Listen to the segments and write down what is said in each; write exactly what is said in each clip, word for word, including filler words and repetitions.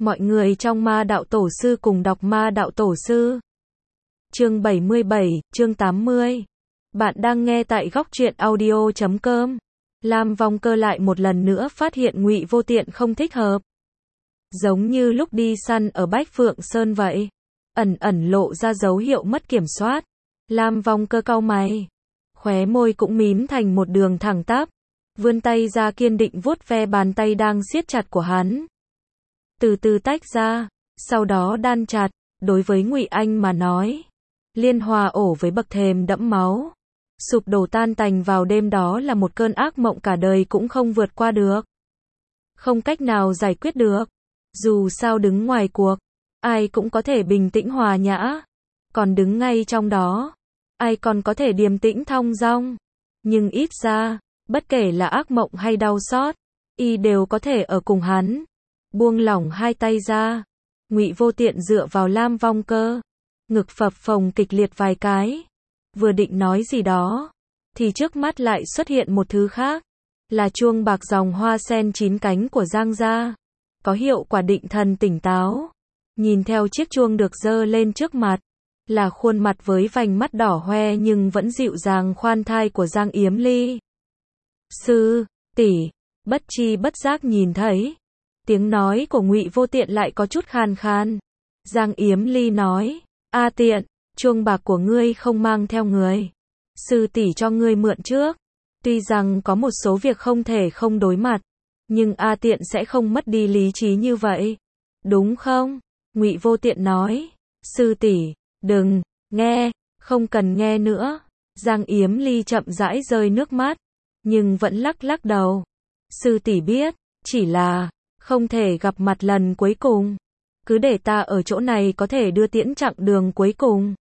Mọi người trong Ma Đạo Tổ Sư cùng đọc Ma Đạo Tổ Sư. Chương bảy mươi bảy, chương tám mươi. Bạn đang nghe tại góc truyện audio chấm com. Lam Vong Cơ lại một lần nữa phát hiện Ngụy Vô Tiện không thích hợp. Giống như lúc đi săn ở Bách Phượng Sơn vậy. Ẩn ẩn lộ ra dấu hiệu mất kiểm soát. Lam Vong Cơ cau mày. Khóe môi cũng mím thành một đường thẳng tắp. Vươn tay ra kiên định vuốt ve bàn tay đang siết chặt của hắn. Từ từ tách ra, sau đó đan chặt. Đối với Ngụy Anh mà nói, liên hòa ổ với bậc thềm đẫm máu, sụp đổ tan tành vào đêm đó là một cơn ác mộng cả đời cũng không vượt qua được. Không cách nào giải quyết được. Dù sao đứng ngoài cuộc, ai cũng có thể bình tĩnh hòa nhã. Còn đứng ngay trong đó, ai còn có thể điềm tĩnh thong dong. Nhưng ít ra, bất kể là ác mộng hay đau xót, y đều có thể ở cùng hắn. Buông lỏng hai tay ra, Ngụy Vô Tiện dựa vào Lam Vong Cơ, ngực phập phồng kịch liệt vài cái. Vừa định nói gì đó, thì trước mắt lại xuất hiện một thứ khác, là chuông bạc dòng hoa sen chín cánh của Giang gia, có hiệu quả định thần tỉnh táo. Nhìn theo chiếc chuông được giơ lên trước mặt, là khuôn mặt với vành mắt đỏ hoe nhưng vẫn dịu dàng khoan thai của Giang Yếm Ly. Sư tỷ, bất chi bất giác nhìn thấy, tiếng nói của Ngụy Vô Tiện lại có chút khan khan. Giang Yếm Ly nói, A Tiện, chuông bạc của ngươi không mang theo người. Sư tỷ cho ngươi mượn trước. Tuy rằng có một số việc không thể không đối mặt, nhưng A Tiện sẽ không mất đi lý trí như vậy. Đúng không? Ngụy Vô Tiện nói, sư tỷ, đừng, nghe, không cần nghe nữa. Giang Yếm Ly chậm rãi rơi nước mắt, nhưng vẫn lắc lắc đầu. Sư tỷ biết, chỉ là không thể gặp mặt lần cuối cùng. Cứ để ta ở chỗ này có thể đưa tiễn chặng đường cuối cùng.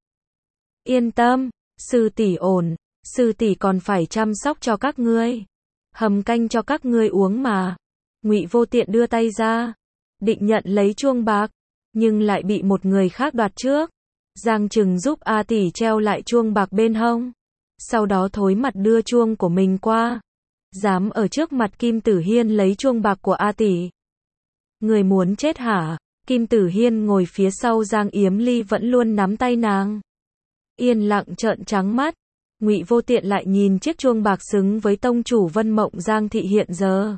Yên tâm, sư tỷ ổn, sư tỷ còn phải chăm sóc cho các ngươi. Hầm canh cho các ngươi uống mà. Ngụy Vô Tiện đưa tay ra, định nhận lấy chuông bạc, nhưng lại bị một người khác đoạt trước. Giang Trừng giúp A tỷ treo lại chuông bạc bên hông, sau đó thối mặt đưa chuông của mình qua. Dám ở trước mặt Kim Tử Hiên lấy chuông bạc của A tỷ. Người muốn chết hả? Kim Tử Hiên ngồi phía sau Giang Yếm Ly vẫn luôn nắm tay nàng. Yên lặng trợn trắng mắt. Ngụy Vô Tiện lại nhìn chiếc chuông bạc xứng với tông chủ Vân Mộng Giang thị hiện giờ.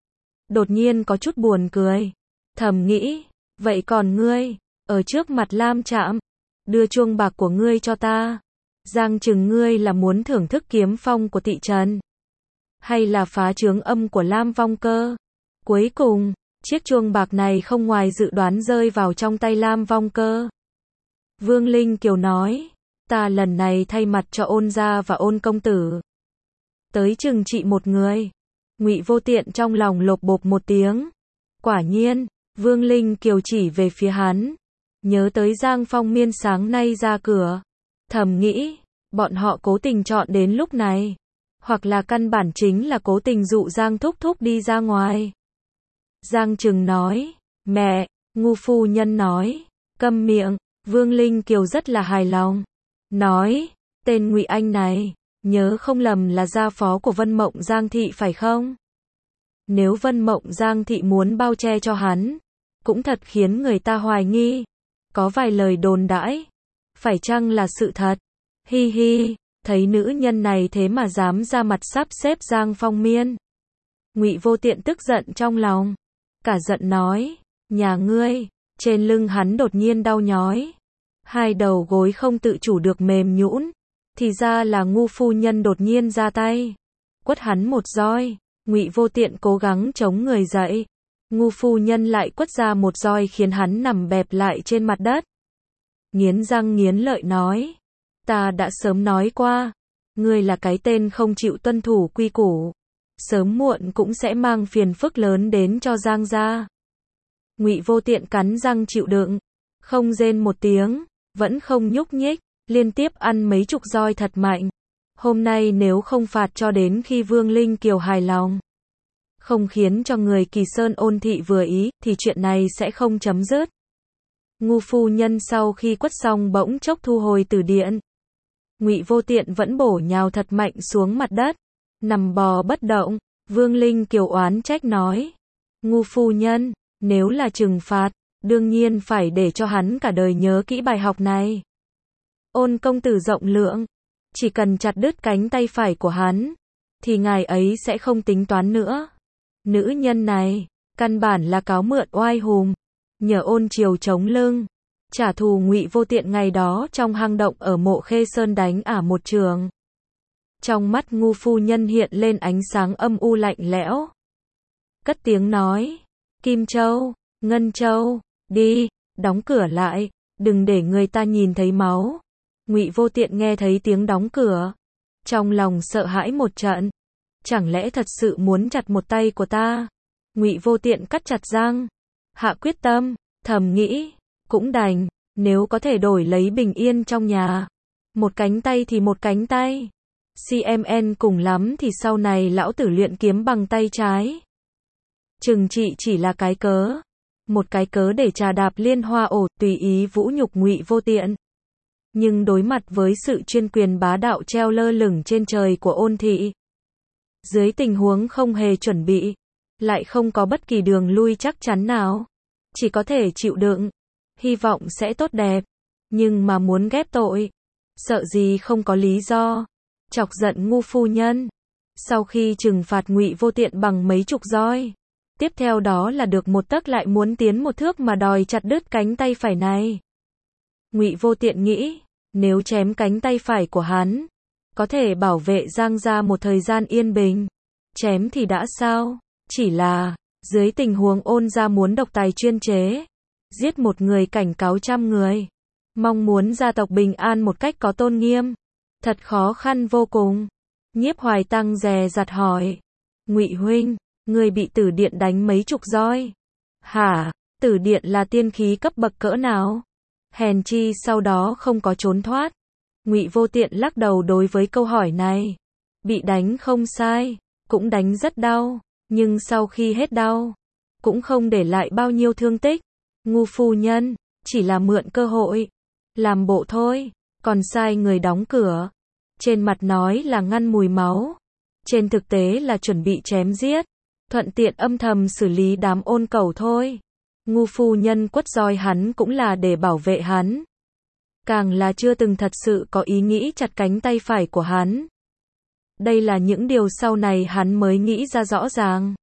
Đột nhiên có chút buồn cười. Thầm nghĩ, vậy còn ngươi, ở trước mặt Lam Trạm, đưa chuông bạc của ngươi cho ta. Giang Trừng, ngươi là muốn thưởng thức kiếm phong của thị trấn, hay là phá trướng âm của Lam Vong Cơ? Cuối cùng, chiếc chuông bạc này không ngoài dự đoán rơi vào trong tay Lam Vong Cơ. Vương Linh Kiều nói, ta lần này thay mặt cho Ôn gia và Ôn công tử, tới trừng trị một người. Ngụy Vô Tiện trong lòng lột bột một tiếng. Quả nhiên, Vương Linh Kiều chỉ về phía hắn. Nhớ tới Giang Phong Miên sáng nay ra cửa. Thầm nghĩ, bọn họ cố tình chọn đến lúc này, hoặc là căn bản chính là cố tình dụ Giang Thúc Thúc đi ra ngoài. Giang Trừng nói, mẹ, ngu phu nhân nói, câm miệng. Vương Linh Kiều rất là hài lòng. Nói, tên Ngụy Anh này, nhớ không lầm là gia phó của Vân Mộng Giang thị phải không? Nếu Vân Mộng Giang thị muốn bao che cho hắn, cũng thật khiến người ta hoài nghi. Có vài lời đồn đãi, phải chăng là sự thật? Hi hi, thấy nữ nhân này thế mà dám ra mặt sắp xếp Giang Phong Miên. Ngụy Vô Tiện tức giận trong lòng, cả giận nói, nhà ngươi. Trên lưng hắn đột nhiên đau nhói, hai đầu gối không tự chủ được mềm nhũn. Thì ra là ngu phu nhân đột nhiên ra tay, quất hắn một roi. Ngụy Vô Tiện cố gắng chống người dậy, ngu phu nhân lại quất ra một roi khiến hắn nằm bẹp lại trên mặt đất. Nghiến răng nghiến lợi nói, ta đã sớm nói qua, ngươi là cái tên không chịu tuân thủ quy củ, sớm muộn cũng sẽ mang phiền phức lớn đến cho Giang gia. Ngụy Vô Tiện cắn răng chịu đựng, không rên một tiếng, vẫn không nhúc nhích, liên tiếp ăn mấy chục roi thật mạnh. Hôm nay nếu không phạt cho đến khi Vương Linh Kiều hài lòng, không khiến cho người Kỳ Sơn Ôn thị vừa ý, thì chuyện này sẽ không chấm dứt. Ngu phu nhân sau khi quất xong bỗng chốc thu hồi từ điện. Ngụy Vô Tiện vẫn bổ nhào thật mạnh xuống mặt đất, nằm bò bất động. Vương Linh Kiều oán trách nói, ngu phu nhân, nếu là trừng phạt, đương nhiên phải để cho hắn cả đời nhớ kỹ bài học này. Ôn công tử rộng lượng, chỉ cần chặt đứt cánh tay phải của hắn, thì ngài ấy sẽ không tính toán nữa. Nữ nhân này, căn bản là cáo mượn oai hùng, nhờ Ôn Triều chống lưng, trả thù Ngụy Vô Tiện ngày đó trong hang động ở Mộ Khê Sơn đánh ả một trường. Trong mắt Ngu phu nhân hiện lên ánh sáng âm u lạnh lẽo. Cất tiếng nói, Kim Châu, Ngân Châu, đi, đóng cửa lại, đừng để người ta nhìn thấy máu. Ngụy Vô Tiện nghe thấy tiếng đóng cửa, trong lòng sợ hãi một trận. Chẳng lẽ thật sự muốn chặt một tay của ta? Ngụy Vô Tiện cắt chặt răng, hạ quyết tâm, thầm nghĩ, cũng đành, nếu có thể đổi lấy bình yên trong nhà. Một cánh tay thì một cánh tay. xê em en cùng lắm thì sau này lão tử luyện kiếm bằng tay trái. Chừng trị chỉ là cái cớ. Một cái cớ để trà đạp Liên Hoa ổ, tùy ý vũ nhục Ngụy Vô Tiện. Nhưng đối mặt với sự chuyên quyền bá đạo treo lơ lửng trên trời của Ôn thị, dưới tình huống không hề chuẩn bị, lại không có bất kỳ đường lui chắc chắn nào, chỉ có thể chịu đựng, hy vọng sẽ tốt đẹp, nhưng mà muốn ghép tội, sợ gì không có lý do, chọc giận Ngu phu nhân. Sau khi trừng phạt Ngụy Vô Tiện bằng mấy chục roi, tiếp theo đó là được một tấc lại muốn tiến một thước mà đòi chặt đứt cánh tay phải này. Ngụy Vô Tiện nghĩ, nếu chém cánh tay phải của hắn, có thể bảo vệ Giang gia một thời gian yên bình. Chém thì đã sao? Chỉ là, dưới tình huống Ôn gia muốn độc tài chuyên chế, giết một người cảnh cáo trăm người, mong muốn gia tộc bình an một cách có tôn nghiêm, thật khó khăn vô cùng. Nhiếp Hoài Tăng dè dặt hỏi, Ngụy huynh, người bị Tử Điện đánh mấy chục roi? Hả? Tử Điện là tiên khí cấp bậc cỡ nào? Hèn chi sau đó không có trốn thoát. Ngụy Vô Tiện lắc đầu đối với câu hỏi này. Bị đánh không sai, cũng đánh rất đau, nhưng sau khi hết đau, cũng không để lại bao nhiêu thương tích. Ngu phu nhân, chỉ là mượn cơ hội, làm bộ thôi, còn sai người đóng cửa. Trên mặt nói là ngăn mùi máu, trên thực tế là chuẩn bị chém giết, thuận tiện âm thầm xử lý đám ôn cẩu thôi. Ngu phu nhân quất roi hắn cũng là để bảo vệ hắn, càng là chưa từng thật sự có ý nghĩ chặt cánh tay phải của hắn. Đây là những điều sau này hắn mới nghĩ ra rõ ràng.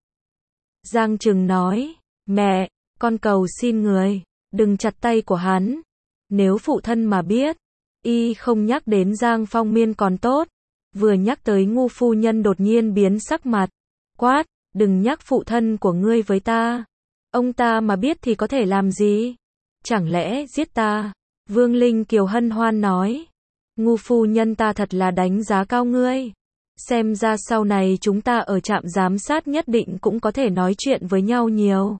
Giang Trừng nói, mẹ, con cầu xin người, đừng chặt tay của hắn. Nếu phụ thân mà biết, y không nhắc đến Giang Phong Miên còn tốt. Vừa nhắc tới Ngu phu nhân đột nhiên biến sắc mặt, quát, đừng nhắc phụ thân của ngươi với ta. Ông ta mà biết thì có thể làm gì? Chẳng lẽ giết ta? Vương Linh Kiều hân hoan nói, Ngu phu nhân ta thật là đánh giá cao ngươi. Xem ra sau này chúng ta ở trạm giám sát nhất định cũng có thể nói chuyện với nhau nhiều.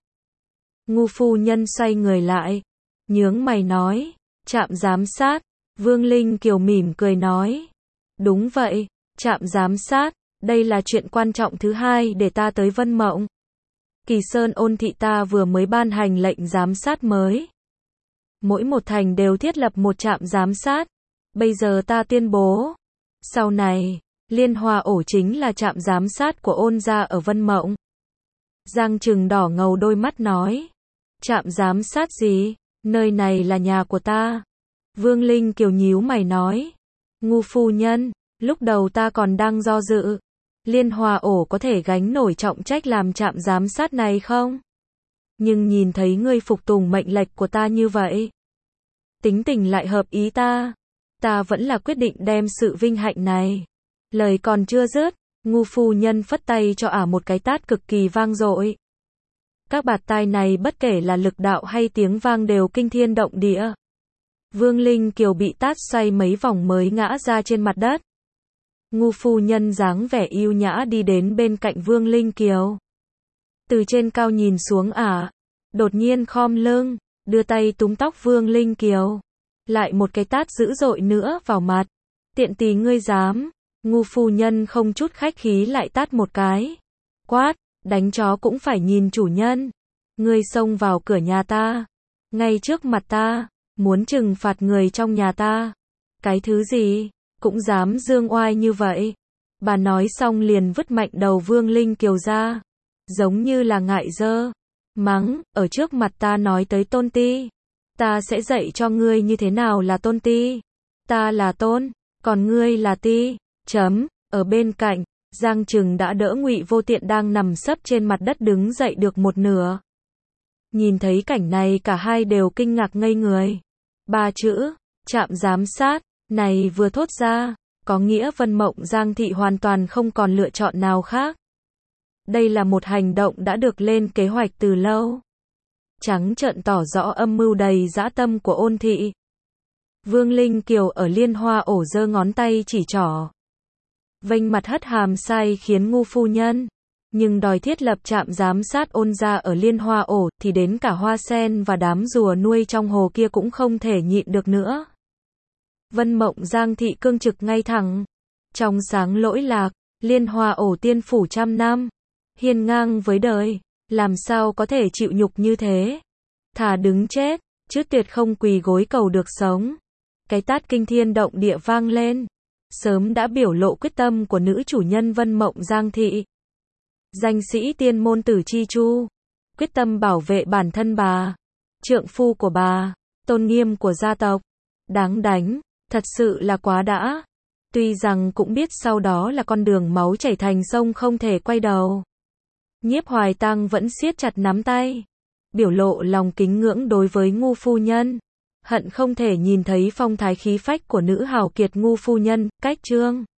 Ngu phu nhân xoay người lại, nhướng mày nói, trạm giám sát. Vương Linh Kiều mỉm cười nói, đúng vậy, trạm giám sát, đây là chuyện quan trọng thứ hai để ta tới Vân Mộng. Kỳ Sơn Ôn thị ta vừa mới ban hành lệnh giám sát mới. Mỗi một thành đều thiết lập một trạm giám sát. Bây giờ ta tuyên bố, sau này, Liên Hoa ổ chính là trạm giám sát của Ôn gia ở Vân Mộng. Giang Trừng đỏ ngầu đôi mắt nói, trạm giám sát gì? Nơi này là nhà của ta. Vương Linh Kiều nhíu mày nói, Ngu phu nhân, lúc đầu ta còn đang do dự, Liên Hoa ổ có thể gánh nổi trọng trách làm trạm giám sát này không? Nhưng nhìn thấy ngươi phục tùng mệnh lệnh của ta như vậy, tính tình lại hợp ý ta, ta vẫn là quyết định đem sự vinh hạnh này. Lời còn chưa dứt, Ngu phu nhân phất tay cho ả một cái tát cực kỳ vang dội. Các bạt tai này bất kể là lực đạo hay tiếng vang đều kinh thiên động địa. Vương Linh Kiều bị tát xoay mấy vòng mới ngã ra trên mặt đất. Ngu phu nhân dáng vẻ yêu nhã đi đến bên cạnh Vương Linh Kiều. Từ trên cao nhìn xuống ả, đột nhiên khom lưng, đưa tay túm tóc Vương Linh Kiều. Lại một cái tát dữ dội nữa vào mặt. Tiện tỳ ngươi dám. Ngu phu nhân không chút khách khí lại tát một cái. Quát, đánh chó cũng phải nhìn chủ nhân. Ngươi xông vào cửa nhà ta, ngay trước mặt ta, muốn trừng phạt người trong nhà ta. Cái thứ gì, cũng dám dương oai như vậy. Bà nói xong liền vứt mạnh đầu Vương Linh Kiều ra, giống như là ngại dơ. mắng, ở trước mặt ta nói tới tôn ti. Ta sẽ dạy cho ngươi như thế nào là tôn ti. Ta là tôn, còn ngươi là ti. Chấm, ở bên cạnh, Giang Trừng đã đỡ Ngụy Vô Tiện đang nằm sấp trên mặt đất đứng dậy được một nửa. Nhìn thấy cảnh này cả hai đều kinh ngạc ngây người. Ba chữ, trạm giám sát, này vừa thốt ra, có nghĩa Vân Mộng Giang Thị hoàn toàn không còn lựa chọn nào khác. Đây là một hành động đã được lên kế hoạch từ lâu. Trắng trợn tỏ rõ âm mưu đầy dã tâm của Ôn thị. Vương Linh Kiều ở Liên Hoa ổ giơ ngón tay chỉ trỏ. Vênh mặt hất hàm sai khiến ngu phu nhân. Nhưng đòi thiết lập trạm giám sát Ôn gia ở Liên Hoa ổ thì đến cả hoa sen và đám rùa nuôi trong hồ kia cũng không thể nhịn được nữa. Vân Mộng Giang Thị cương trực ngay thẳng. Trong sáng lỗi lạc, Liên Hoa ổ tiên phủ trăm năm. Hiên ngang với đời, làm sao có thể chịu nhục như thế. Thà đứng chết, chứ tuyệt không quỳ gối cầu được sống. Cái tát kinh thiên động địa vang lên. Sớm đã biểu lộ quyết tâm của nữ chủ nhân Vân Mộng Giang Thị. Danh sĩ tiên môn Tử Chi Chu. Quyết tâm bảo vệ bản thân bà, trượng phu của bà, tôn nghiêm của gia tộc. Đáng đánh, thật sự là quá đã. Tuy rằng cũng biết sau đó là con đường máu chảy thành sông không thể quay đầu. Nhiếp Hoài Tăng vẫn siết chặt nắm tay, biểu lộ lòng kính ngưỡng đối với ngu phu nhân. Hận không thể nhìn thấy phong thái khí phách của nữ hào kiệt ngu phu nhân, cách trương.